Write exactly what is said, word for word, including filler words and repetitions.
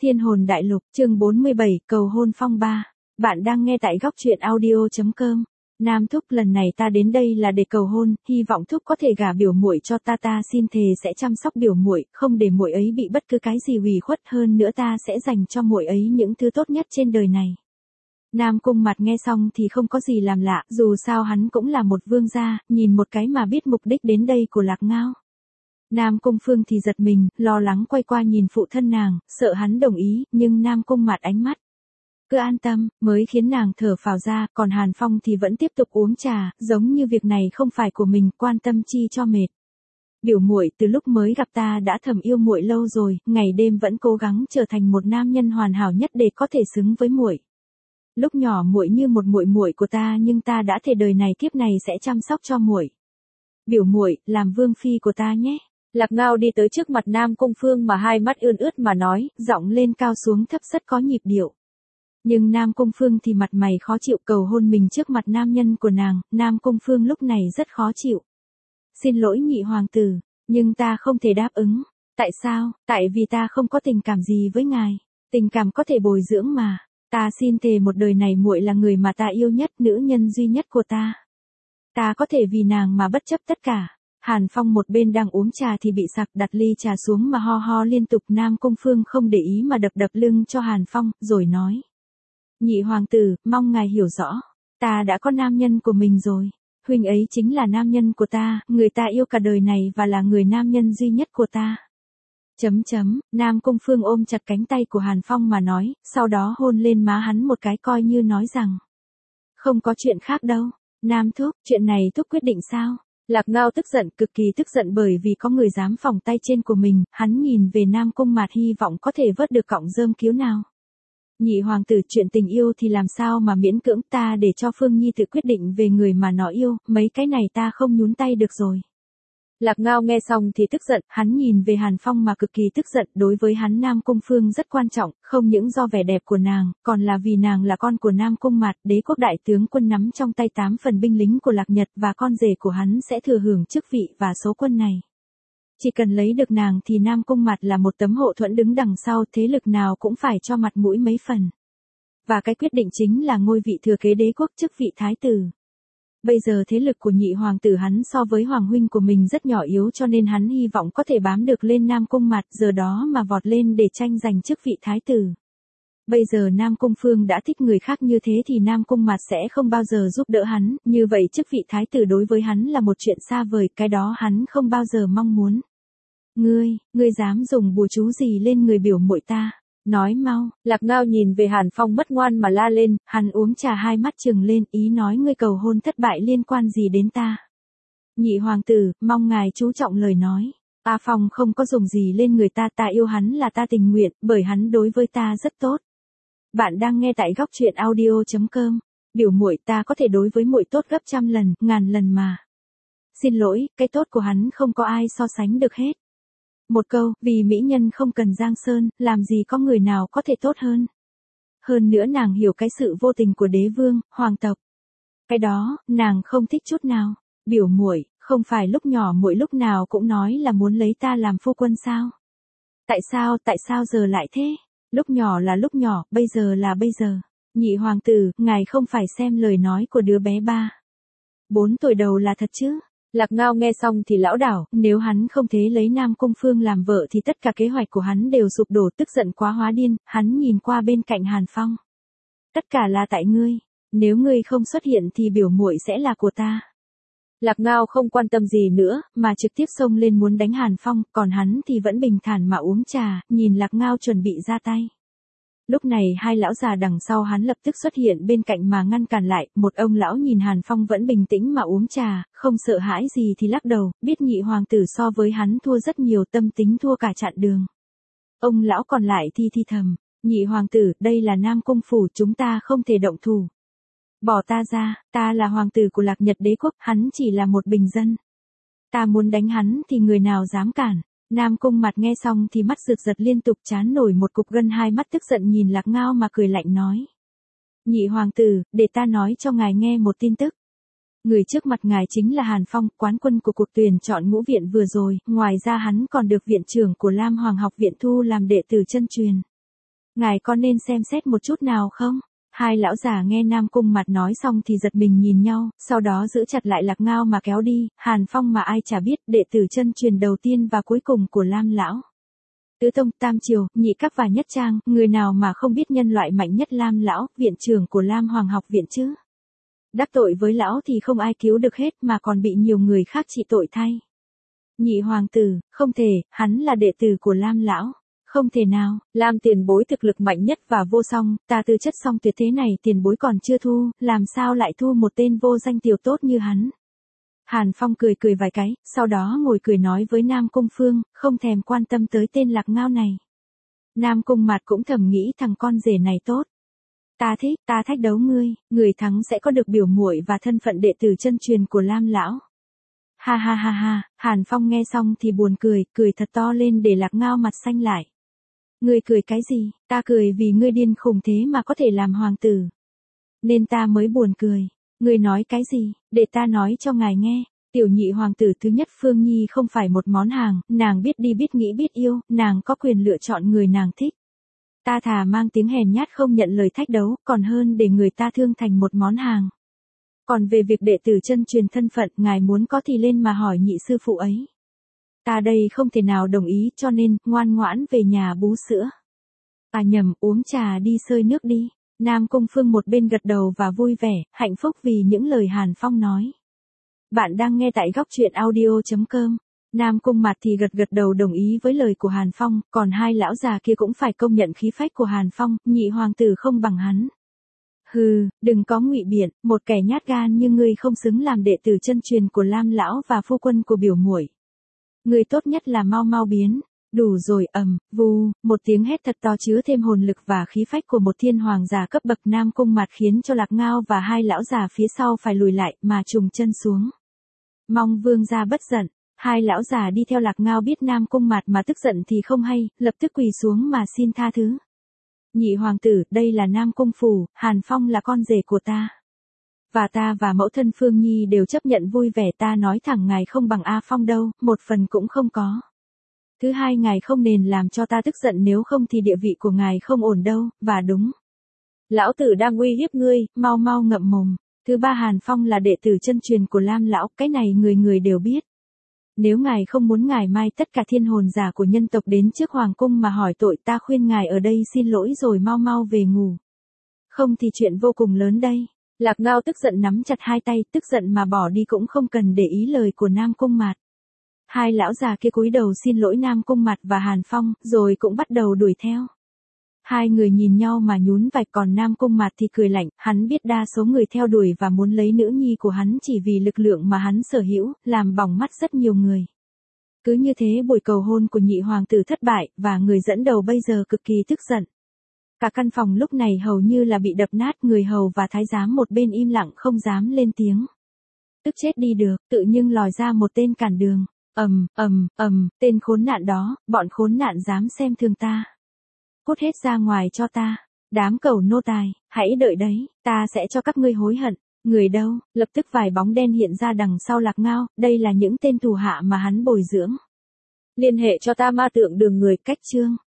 Thiên hồn đại lục, chương bốn mươi bảy, cầu hôn phong ba. Bạn đang nghe tại góc truyện audio chấm com. Nam thúc, lần này ta đến đây là để cầu hôn, hy vọng thúc có thể gả biểu muội cho ta, ta xin thề sẽ chăm sóc biểu muội, không để muội ấy bị bất cứ cái gì ủy khuất, hơn nữa ta sẽ dành cho muội ấy những thứ tốt nhất trên đời này. Nam Cung Mặt nghe xong thì không có gì làm lạ, dù sao hắn cũng là một vương gia, nhìn một cái mà biết mục đích đến đây của Lạc Ngao. Nam Cung Phương thì giật mình, lo lắng quay qua nhìn phụ thân nàng, sợ hắn đồng ý, nhưng Nam Cung Mặt ánh mắt cứ an tâm, mới khiến nàng thở phào ra, còn Hàn Phong thì vẫn tiếp tục uống trà, giống như việc này không phải của mình, quan tâm chi cho mệt. Biểu muội từ lúc mới gặp ta đã thầm yêu muội lâu rồi, ngày đêm vẫn cố gắng trở thành một nam nhân hoàn hảo nhất để có thể xứng với muội. Lúc nhỏ muội như một muội muội của ta, nhưng ta đã thề đời này kiếp này sẽ chăm sóc cho muội. Biểu muội, làm vương phi của ta nhé. Lạc Ngao đi tới trước mặt Nam Cung Phương mà hai mắt ươn ướt mà nói, giọng lên cao xuống thấp rất có nhịp điệu. Nhưng Nam Cung Phương thì mặt mày khó chịu, cầu hôn mình trước mặt nam nhân của nàng, Nam Cung Phương lúc này rất khó chịu. Xin lỗi nhị hoàng tử, nhưng ta không thể đáp ứng. Tại sao? Tại vì ta không có tình cảm gì với ngài. Tình cảm có thể bồi dưỡng mà. Ta xin thề một đời này muội là người mà ta yêu nhất, nữ nhân duy nhất của ta. Ta có thể vì nàng mà bất chấp tất cả. Hàn Phong một bên đang uống trà thì bị sặc, đặt ly trà xuống mà ho ho liên tục. Nam Cung Phương không để ý mà đập đập lưng cho Hàn Phong, rồi nói. Nhị hoàng tử, mong ngài hiểu rõ. Ta đã có nam nhân của mình rồi. Huynh ấy chính là nam nhân của ta, người ta yêu cả đời này và là người nam nhân duy nhất của ta. Chấm chấm, Nam Cung Phương ôm chặt cánh tay của Hàn Phong mà nói, sau đó hôn lên má hắn một cái coi như nói rằng. Không có chuyện khác đâu. Nam thúc, chuyện này thúc quyết định sao? Lạc Ngao tức giận, cực kỳ tức giận bởi vì có người dám phỏng tay trên của mình, hắn nhìn về Nam Cung Mạt hy vọng có thể vớt được cọng rơm cứu nào. Nhị hoàng tử, chuyện tình yêu thì làm sao mà miễn cưỡng, ta để cho Phương Nhi tự quyết định về người mà nó yêu, mấy cái này ta không nhún tay được rồi. Lạc Ngao nghe xong thì tức giận, hắn nhìn về Hàn Phong mà cực kỳ tức giận, đối với hắn Nam Cung Phương rất quan trọng, không những do vẻ đẹp của nàng, còn là vì nàng là con của Nam Cung Mạt, đế quốc đại tướng quân nắm trong tay tám phần binh lính của Lạc Nhật và con rể của hắn sẽ thừa hưởng chức vị và số quân này. Chỉ cần lấy được nàng thì Nam Cung Mạt là một tấm hộ thuẫn đứng đằng sau, thế lực nào cũng phải cho mặt mũi mấy phần. Và cái quyết định chính là ngôi vị thừa kế đế quốc, chức vị thái tử. Bây giờ thế lực của nhị hoàng tử hắn so với hoàng huynh của mình rất nhỏ yếu, cho nên hắn hy vọng có thể bám được lên Nam Cung Mạt, giờ đó mà vọt lên để tranh giành chức vị thái tử. Bây giờ Nam Cung Phương đã thích người khác như thế thì Nam Cung Mạt sẽ không bao giờ giúp đỡ hắn, như vậy chức vị thái tử đối với hắn là một chuyện xa vời, cái đó hắn không bao giờ mong muốn. Ngươi, ngươi dám dùng bùa chú gì lên người biểu muội ta? Nói mau. Lạc Ngao nhìn về Hàn Phong bất ngoan mà la lên, hắn uống trà hai mắt trừng lên, ý nói ngươi cầu hôn thất bại liên quan gì đến ta? Nhị hoàng tử, mong ngài chú trọng lời nói. A Phong không có dùng gì lên người ta, ta yêu hắn là ta tình nguyện, bởi hắn đối với ta rất tốt. Bạn đang nghe tại góc truyện audio chấm com. Biểu muội, ta có thể đối với muội tốt gấp trăm lần, ngàn lần mà. Xin lỗi, cái tốt của hắn không có ai so sánh được hết. Một câu, vì mỹ nhân không cần giang sơn, làm gì có người nào có thể tốt hơn. Hơn nữa nàng hiểu cái sự vô tình của đế vương, hoàng tộc. Cái đó, nàng không thích chút nào. Biểu muội, không phải lúc nhỏ muội lúc nào cũng nói là muốn lấy ta làm phu quân sao? Tại sao, tại sao giờ lại thế? Lúc nhỏ là lúc nhỏ, bây giờ là bây giờ. Nhị hoàng tử, ngài không phải xem lời nói của đứa bé ba. Bốn tuổi đầu là thật chứ? Lạc Ngao nghe xong thì lão đảo, nếu hắn không thế lấy Nam Cung Phương làm vợ thì tất cả kế hoạch của hắn đều sụp đổ, tức giận quá hóa điên, hắn nhìn qua bên cạnh Hàn Phong. Tất cả là tại ngươi, nếu ngươi không xuất hiện thì biểu muội sẽ là của ta. Lạc Ngao không quan tâm gì nữa, mà trực tiếp xông lên muốn đánh Hàn Phong, còn hắn thì vẫn bình thản mà uống trà, nhìn Lạc Ngao chuẩn bị ra tay. Lúc này hai lão già đằng sau hắn lập tức xuất hiện bên cạnh mà ngăn cản lại, một ông lão nhìn Hàn Phong vẫn bình tĩnh mà uống trà, không sợ hãi gì thì lắc đầu, biết nhị hoàng tử so với hắn thua rất nhiều, tâm tính thua cả chặn đường. Ông lão còn lại thì thi thầm, nhị hoàng tử, đây là Nam Cung phủ, chúng ta không thể động thủ. Bỏ ta ra, ta là hoàng tử của Lạc Nhật đế quốc, hắn chỉ là một bình dân. Ta muốn đánh hắn thì người nào dám cản. Nam Cung Mặt nghe xong thì mắt rực giật liên tục, trán nổi một cục gân, hai mắt tức giận nhìn Lạc Ngao mà cười lạnh nói. Nhị hoàng tử, để ta nói cho ngài nghe một tin tức. Người trước mặt ngài chính là Hàn Phong, quán quân của cuộc tuyển chọn ngũ viện vừa rồi, ngoài ra hắn còn được viện trưởng của Lam Hoàng học viện thu làm đệ tử chân truyền. Ngài có nên xem xét một chút nào không? Hai lão già nghe Nam Cung Mạt nói xong thì giật mình nhìn nhau, sau đó giữ chặt lại Lạc Ngao mà kéo đi. Hàn Phong mà ai chả biết, đệ tử chân truyền đầu tiên và cuối cùng của Lam lão. Tứ tông, tam triều, nhị các và nhất trang, người nào mà không biết nhân loại mạnh nhất Lam lão, viện trưởng của Lam Hoàng học viện chứ? Đắc tội với lão thì không ai cứu được hết mà còn bị nhiều người khác trị tội thay. Nhị hoàng tử, không thể, hắn là đệ tử của Lam lão. Không thể nào, Lam tiền bối thực lực mạnh nhất và vô song, ta tư chất song tuyệt thế này tiền bối còn chưa thu, làm sao lại thu một tên vô danh tiểu tốt như hắn. Hàn Phong cười cười vài cái, sau đó ngồi cười nói với Nam Cung Phương, không thèm quan tâm tới tên Lạc Ngao này. Nam Cung Mạt cũng thầm nghĩ thằng con rể này tốt. Ta thích, ta thách đấu ngươi, người thắng sẽ có được biểu muội và thân phận đệ tử chân truyền của Lam lão. Ha ha ha ha, Hàn Phong nghe xong thì buồn cười, cười thật to lên để Lạc Ngao mặt xanh lại. Ngươi cười cái gì, ta cười vì ngươi điên khùng thế mà có thể làm hoàng tử. Nên ta mới buồn cười. Ngươi nói cái gì, để ta nói cho ngài nghe. Tiểu nhị hoàng tử thứ nhất Phương Nhi không phải một món hàng, nàng biết đi biết nghĩ biết yêu, nàng có quyền lựa chọn người nàng thích. Ta thà mang tiếng hèn nhát không nhận lời thách đấu, còn hơn để người ta thương thành một món hàng. Còn về việc đệ tử chân truyền thân phận, ngài muốn có thì lên mà hỏi nhị sư phụ ấy. Ta đây không thể nào đồng ý cho nên, ngoan ngoãn về nhà bú sữa. À nhầm, uống trà đi xơi nước đi. Nam Cung Phương một bên gật đầu và vui vẻ, hạnh phúc vì những lời Hàn Phong nói. Bạn đang nghe tại góc truyện audio chấm com. Nam Cung Mạt thì gật gật đầu đồng ý với lời của Hàn Phong, còn hai lão già kia cũng phải công nhận khí phách của Hàn Phong, nhị hoàng tử không bằng hắn. Hừ, đừng có ngụy biện, một kẻ nhát gan như ngươi không xứng làm đệ tử chân truyền của Lam lão và phu quân của biểu muội. Ngươi tốt nhất là mau mau biến. Đủ rồi, ầm, vù, một tiếng hét thật to chứa thêm hồn lực và khí phách của một thiên hoàng giả cấp bậc Nam Cung Mạt khiến cho Lạc Ngao và hai lão già phía sau phải lùi lại mà trùng chân xuống. Mong vương gia bất giận, hai lão già đi theo Lạc Ngao biết Nam Cung Mạt mà tức giận thì không hay, lập tức quỳ xuống mà xin tha thứ. Nhị hoàng tử, đây là Nam Cung phủ, Hàn Phong là con rể của ta. Và ta và mẫu thân Phương Nhi đều chấp nhận vui vẻ, ta nói thẳng ngài không bằng A Phong đâu, một phần cũng không có. Thứ hai, ngài không nên làm cho ta tức giận, nếu không thì địa vị của ngài không ổn đâu, và đúng. Lão tử đang uy hiếp ngươi, mau mau ngậm mồm. Thứ ba, Hàn Phong là đệ tử chân truyền của Lam lão, cái này người người đều biết. Nếu ngài không muốn ngày mai tất cả thiên hồn giả của nhân tộc đến trước hoàng cung mà hỏi tội, ta khuyên ngài ở đây xin lỗi rồi mau mau về ngủ. Không thì chuyện vô cùng lớn đây. Lạc Ngao tức giận nắm chặt hai tay, tức giận mà bỏ đi cũng không cần để ý lời của Nam Cung Mạt. Hai lão già kia cúi đầu xin lỗi Nam Cung Mạt và Hàn Phong, rồi cũng bắt đầu đuổi theo. Hai người nhìn nhau mà nhún vai, còn Nam Cung Mạt thì cười lạnh, hắn biết đa số người theo đuổi và muốn lấy nữ nhi của hắn chỉ vì lực lượng mà hắn sở hữu, làm bỏng mắt rất nhiều người. Cứ như thế buổi cầu hôn của nhị hoàng tử thất bại, và người dẫn đầu bây giờ cực kỳ tức giận. Cả căn phòng lúc này hầu như là bị đập nát, người hầu và thái giám một bên im lặng không dám lên tiếng. Tức chết đi được, tự nhưng lòi ra một tên cản đường. Ầm, ầm, ầm, tên khốn nạn đó, bọn khốn nạn dám xem thường ta. Cút hết ra ngoài cho ta. Đám cẩu nô tài, hãy đợi đấy, ta sẽ cho các ngươi hối hận. Người đâu? Lập tức vài bóng đen hiện ra đằng sau Lạc Ngao, đây là những tên thủ hạ mà hắn bồi dưỡng. Liên hệ cho ta ma tượng đường người, cách chương.